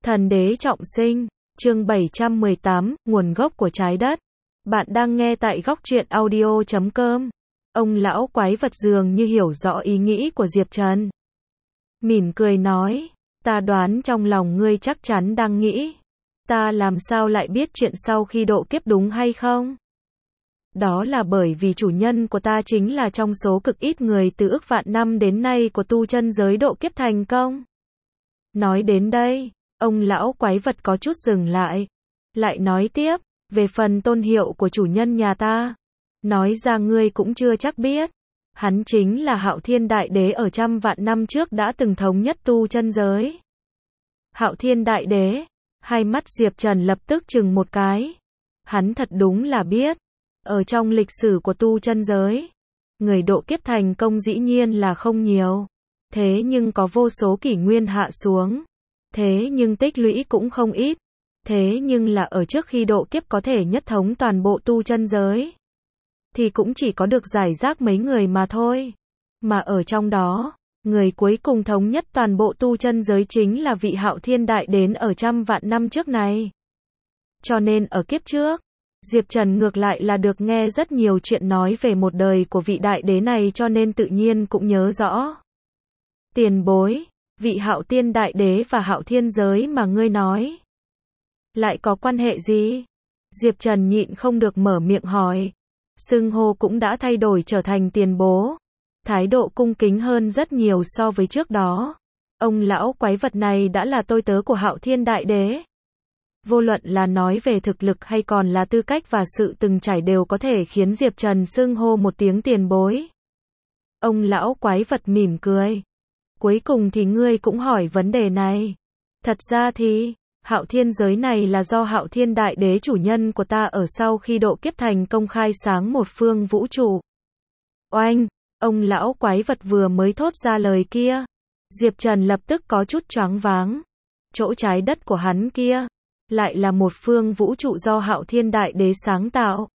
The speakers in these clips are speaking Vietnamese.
Thần đế trọng sinh, chương 718, nguồn gốc của trái đất. Bạn đang nghe tại góc truyện audio.com. Ông lão quái vật dường như hiểu rõ ý nghĩ của Diệp Trần. Mỉm cười nói, ta đoán trong lòng ngươi chắc chắn đang nghĩ, ta làm sao lại biết chuyện sau khi độ kiếp đúng hay không? Đó là bởi vì chủ nhân của ta chính là trong số cực ít người từ ức vạn năm đến nay của tu chân giới độ kiếp thành công. Nói đến đây, ông lão quái vật có chút dừng lại nói tiếp, về phần tôn hiệu của chủ nhân nhà ta, nói ra ngươi cũng chưa chắc biết, hắn chính là Hạo Thiên Đại Đế ở trăm vạn năm trước đã từng thống nhất tu chân giới. Hạo Thiên Đại Đế, hai mắt Diệp Trần lập tức chừng một cái, hắn thật đúng là biết, ở trong lịch sử của tu chân giới, người độ kiếp thành công dĩ nhiên là không nhiều, thế nhưng có vô số kỷ nguyên hạ xuống. Thế nhưng tích lũy cũng không ít. Thế nhưng là ở trước khi độ kiếp có thể nhất thống toàn bộ tu chân giới, thì cũng chỉ có được giải rác mấy người mà thôi. Mà ở trong đó, người cuối cùng thống nhất toàn bộ tu chân giới chính là vị Hạo Thiên Đại Đế ở trăm vạn năm trước này. Cho nên ở kiếp trước, Diệp Trần ngược lại là được nghe rất nhiều chuyện nói về một đời của vị đại đế này, cho nên tự nhiên cũng nhớ rõ. Tiền bối, vị Hạo Thiên Đại Đế và Hạo Thiên giới mà ngươi nói, lại có quan hệ gì? Diệp Trần nhịn không được mở miệng hỏi. Xưng hô cũng đã thay đổi trở thành tiền bố, thái độ cung kính hơn rất nhiều so với trước đó. Ông lão quái vật này đã là tôi tớ của Hạo Thiên Đại Đế. Vô luận là nói về thực lực hay còn là tư cách và sự từng trải đều có thể khiến Diệp Trần xưng hô một tiếng tiền bối. Ông lão quái vật mỉm cười. Cuối cùng thì ngươi cũng hỏi vấn đề này. Thật ra thì, Hạo Thiên giới này là do Hạo Thiên Đại Đế chủ nhân của ta ở sau khi độ kiếp thành công khai sáng một phương vũ trụ. Oanh, ông lão quái vật vừa mới thốt ra lời kia, Diệp Trần lập tức có chút choáng váng. Chỗ trái đất của hắn kia, lại là một phương vũ trụ do Hạo Thiên Đại Đế sáng tạo.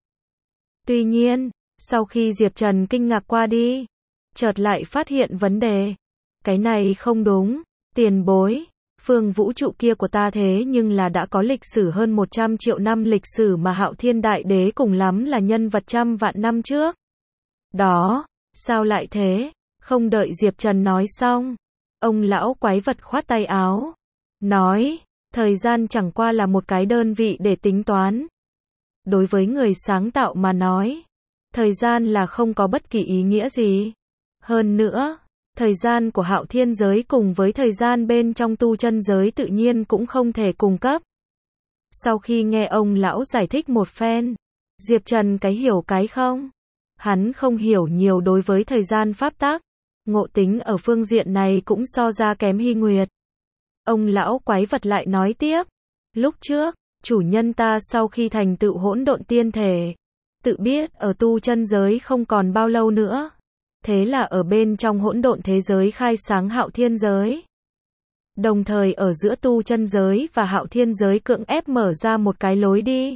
Tuy nhiên, sau khi Diệp Trần kinh ngạc qua đi, chợt lại phát hiện vấn đề. Cái này không đúng, tiền bối, phương vũ trụ kia của ta thế nhưng là đã có lịch sử hơn 100 triệu năm lịch sử mà Hạo Thiên Đại Đế cùng lắm là nhân vật trăm vạn năm trước. Đó, sao lại thế? Không đợi Diệp Trần nói xong, ông lão quái vật khoát tay áo, nói, thời gian chẳng qua là một cái đơn vị để tính toán. Đối với người sáng tạo mà nói, thời gian là không có bất kỳ ý nghĩa gì. Hơn nữa, thời gian của Hạo Thiên giới cùng với thời gian bên trong tu chân giới tự nhiên cũng không thể cùng cấp. Sau khi nghe ông lão giải thích một phen, Diệp Trần cái hiểu cái không. Hắn không hiểu nhiều đối với thời gian pháp tắc, ngộ tính ở phương diện này cũng so ra kém Hy Nguyệt. Ông lão quái vật lại nói tiếp, lúc trước, chủ nhân ta sau khi thành tựu hỗn độn tiên thể, tự biết ở tu chân giới không còn bao lâu nữa. Thế là ở bên trong hỗn độn thế giới khai sáng Hạo Thiên giới. Đồng thời ở giữa tu chân giới và Hạo Thiên giới cưỡng ép mở ra một cái lối đi.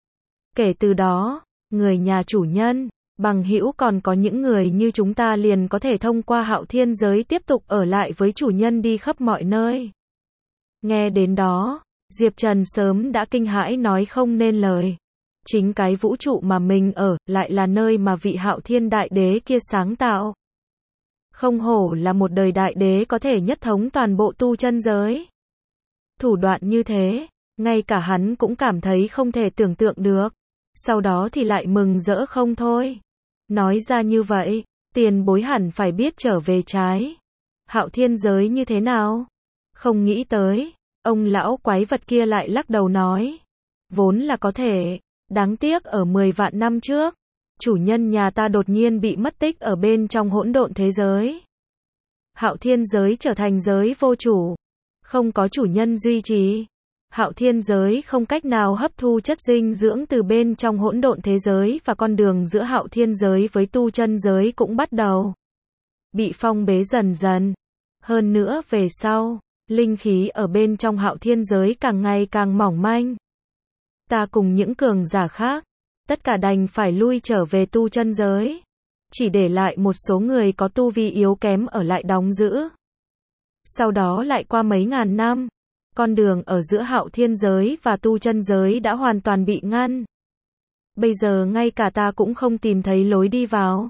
Kể từ đó, người nhà chủ nhân, bằng hữu còn có những người như chúng ta liền có thể thông qua Hạo Thiên giới tiếp tục ở lại với chủ nhân đi khắp mọi nơi. Nghe đến đó, Diệp Trần sớm đã kinh hãi nói không nên lời. Chính cái vũ trụ mà mình ở, lại là nơi mà vị Hạo Thiên Đại Đế kia sáng tạo. Không hổ là một đời đại đế có thể nhất thống toàn bộ tu chân giới. Thủ đoạn như thế, ngay cả hắn cũng cảm thấy không thể tưởng tượng được. Sau đó thì lại mừng rỡ không thôi. Nói ra như vậy, tiền bối hẳn phải biết trở về trái Hạo Thiên giới như thế nào? Không nghĩ tới, ông lão quái vật kia lại lắc đầu nói. Vốn là có thể. Đáng tiếc ở 10 vạn năm trước, chủ nhân nhà ta đột nhiên bị mất tích ở bên trong hỗn độn thế giới. Hạo Thiên giới trở thành giới vô chủ, không có chủ nhân duy trì. Hạo Thiên giới không cách nào hấp thu chất dinh dưỡng từ bên trong hỗn độn thế giới và con đường giữa Hạo Thiên giới với tu chân giới cũng bắt đầu bị phong bế dần dần. Hơn nữa về sau, linh khí ở bên trong Hạo Thiên giới càng ngày càng mỏng manh. Ta cùng những cường giả khác, tất cả đành phải lui trở về tu chân giới. Chỉ để lại một số người có tu vi yếu kém ở lại đóng giữ. Sau đó lại qua mấy ngàn năm, Con đường ở giữa hạo thiên giới và tu chân giới đã hoàn toàn bị ngăn. Bây giờ ngay cả ta cũng không tìm thấy lối đi vào.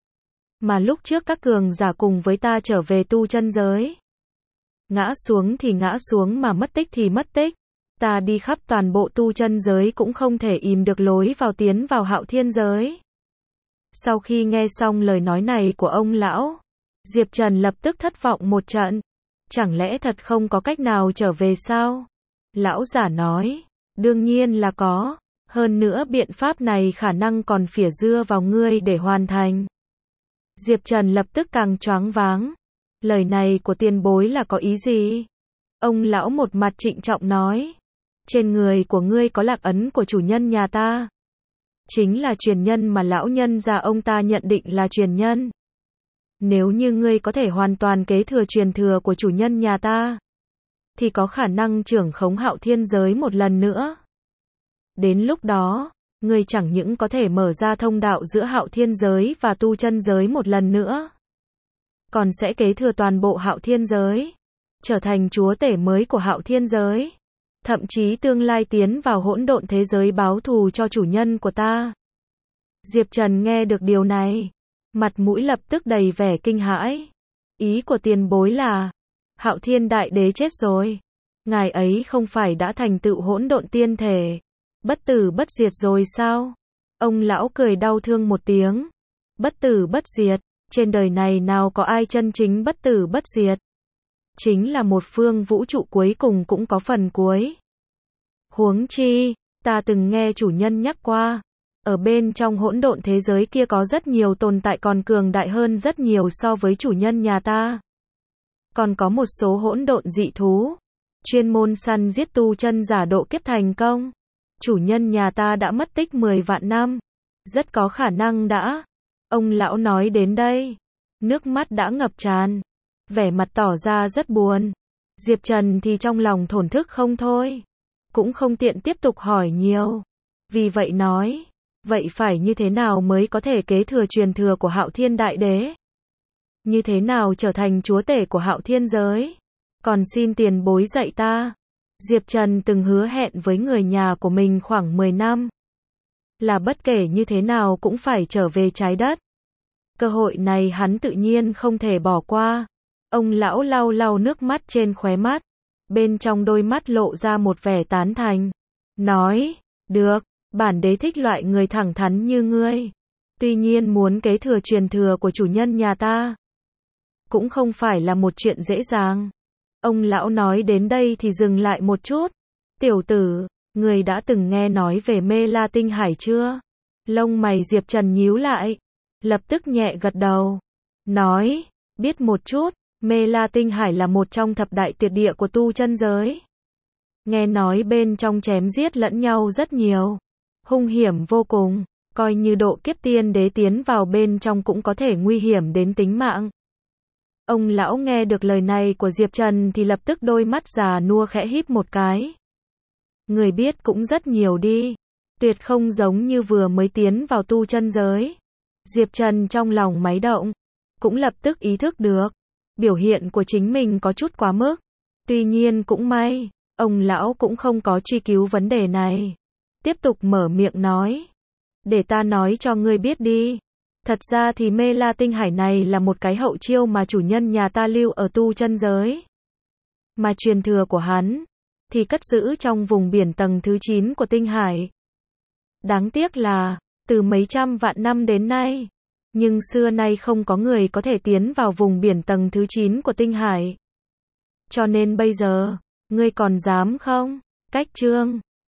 Mà lúc trước các cường giả cùng với ta trở về tu chân giới. Ngã xuống thì ngã xuống mà mất tích thì mất tích. Ta đi khắp toàn bộ tu chân giới cũng không thể ìm được lối vào tiến vào hạo thiên giới. Sau khi nghe xong lời nói này của ông lão, Diệp Trần lập tức thất vọng một trận. Chẳng lẽ thật không có cách nào trở về sao? Lão giả nói, đương nhiên là có. Hơn nữa biện pháp này khả năng còn phỉa dưa vào ngươi để hoàn thành. Diệp Trần lập tức càng choáng váng. Lời này của tiền bối là có ý gì? Ông lão một mặt trịnh trọng nói. Trên người của ngươi có lạc ấn của chủ nhân nhà ta. Chính là truyền nhân mà lão nhân gia ông ta nhận định là truyền nhân. Nếu như ngươi có thể hoàn toàn kế thừa truyền thừa của chủ nhân nhà ta, thì có khả năng trưởng khống hạo thiên giới một lần nữa. Đến lúc đó, ngươi chẳng những có thể mở ra thông đạo giữa hạo thiên giới và tu chân giới một lần nữa, còn sẽ kế thừa toàn bộ hạo thiên giới, trở thành chúa tể mới của hạo thiên giới. Thậm chí tương lai tiến vào hỗn độn thế giới báo thù cho chủ nhân của ta. Diệp Trần nghe được điều này, mặt mũi lập tức đầy vẻ kinh hãi. Ý của tiền bối là, Hạo Thiên Đại Đế chết rồi. Ngài ấy không phải đã thành tựu hỗn độn tiên thể, bất tử bất diệt rồi sao? Ông lão cười đau thương một tiếng. Bất tử bất diệt, trên đời này nào có ai chân chính bất tử bất diệt? Chính là một phương vũ trụ cuối cùng cũng có phần cuối. Huống chi, ta từng nghe chủ nhân nhắc qua, ở bên trong hỗn độn thế giới kia có rất nhiều tồn tại còn cường đại hơn rất nhiều so với chủ nhân nhà ta. Còn có một số hỗn độn dị thú, chuyên môn săn giết tu chân giả độ kiếp thành công. Chủ nhân nhà ta đã mất tích 10 vạn năm, rất có khả năng đã. Ông lão nói đến đây, nước mắt đã ngập tràn, vẻ mặt tỏ ra rất buồn. Diệp Trần thì trong lòng thổn thức không thôi, cũng không tiện tiếp tục hỏi nhiều. Vì vậy nói, vậy phải như thế nào mới có thể kế thừa truyền thừa của Hạo Thiên Đại Đế? Như thế nào trở thành chúa tể của hạo thiên giới? Còn xin tiền bối dạy ta. Diệp Trần từng hứa hẹn với người nhà của mình khoảng 10 năm. Là bất kể như thế nào cũng phải trở về trái đất. Cơ hội này hắn tự nhiên không thể bỏ qua. Ông lão lau lau nước mắt trên khóe mắt. Bên trong đôi mắt lộ ra một vẻ tán thành. Nói, được, bản đế thích loại người thẳng thắn như ngươi. Tuy nhiên muốn kế thừa truyền thừa của chủ nhân nhà ta cũng không phải là một chuyện dễ dàng. Ông lão nói đến đây thì dừng lại một chút. Tiểu tử, người đã từng nghe nói về Mê La Tinh Hải chưa? Lông mày Diệp Trần nhíu lại, lập tức nhẹ gật đầu. Nói, biết một chút, Mê La Tinh Hải là một trong thập đại tuyệt địa của tu chân giới. Nghe nói bên trong chém giết lẫn nhau rất nhiều, hung hiểm vô cùng, coi như độ kiếp tiên đế tiến vào bên trong cũng có thể nguy hiểm đến tính mạng. Ông lão nghe được lời này của Diệp Trần thì lập tức đôi mắt già nua khẽ híp một cái. Người biết cũng rất nhiều đi, tuyệt không giống như vừa mới tiến vào tu chân giới. Diệp Trần trong lòng máy động, cũng lập tức ý thức được, biểu hiện của chính mình có chút quá mức. Tuy nhiên cũng may, ông lão cũng không có truy cứu vấn đề này. Tiếp tục mở miệng nói, để ta nói cho ngươi biết đi. Thật ra thì Mê La Tinh Hải này là một cái hậu chiêu mà chủ nhân nhà ta lưu ở tu chân giới. Mà truyền thừa của hắn thì cất giữ trong vùng biển tầng thứ 9 của Tinh Hải. Đáng tiếc là, từ mấy trăm vạn năm đến nay, nhưng xưa nay không có người có thể tiến vào vùng biển tầng thứ 9 của Tinh Hải. Cho nên bây giờ, ngươi còn dám không? Cách chương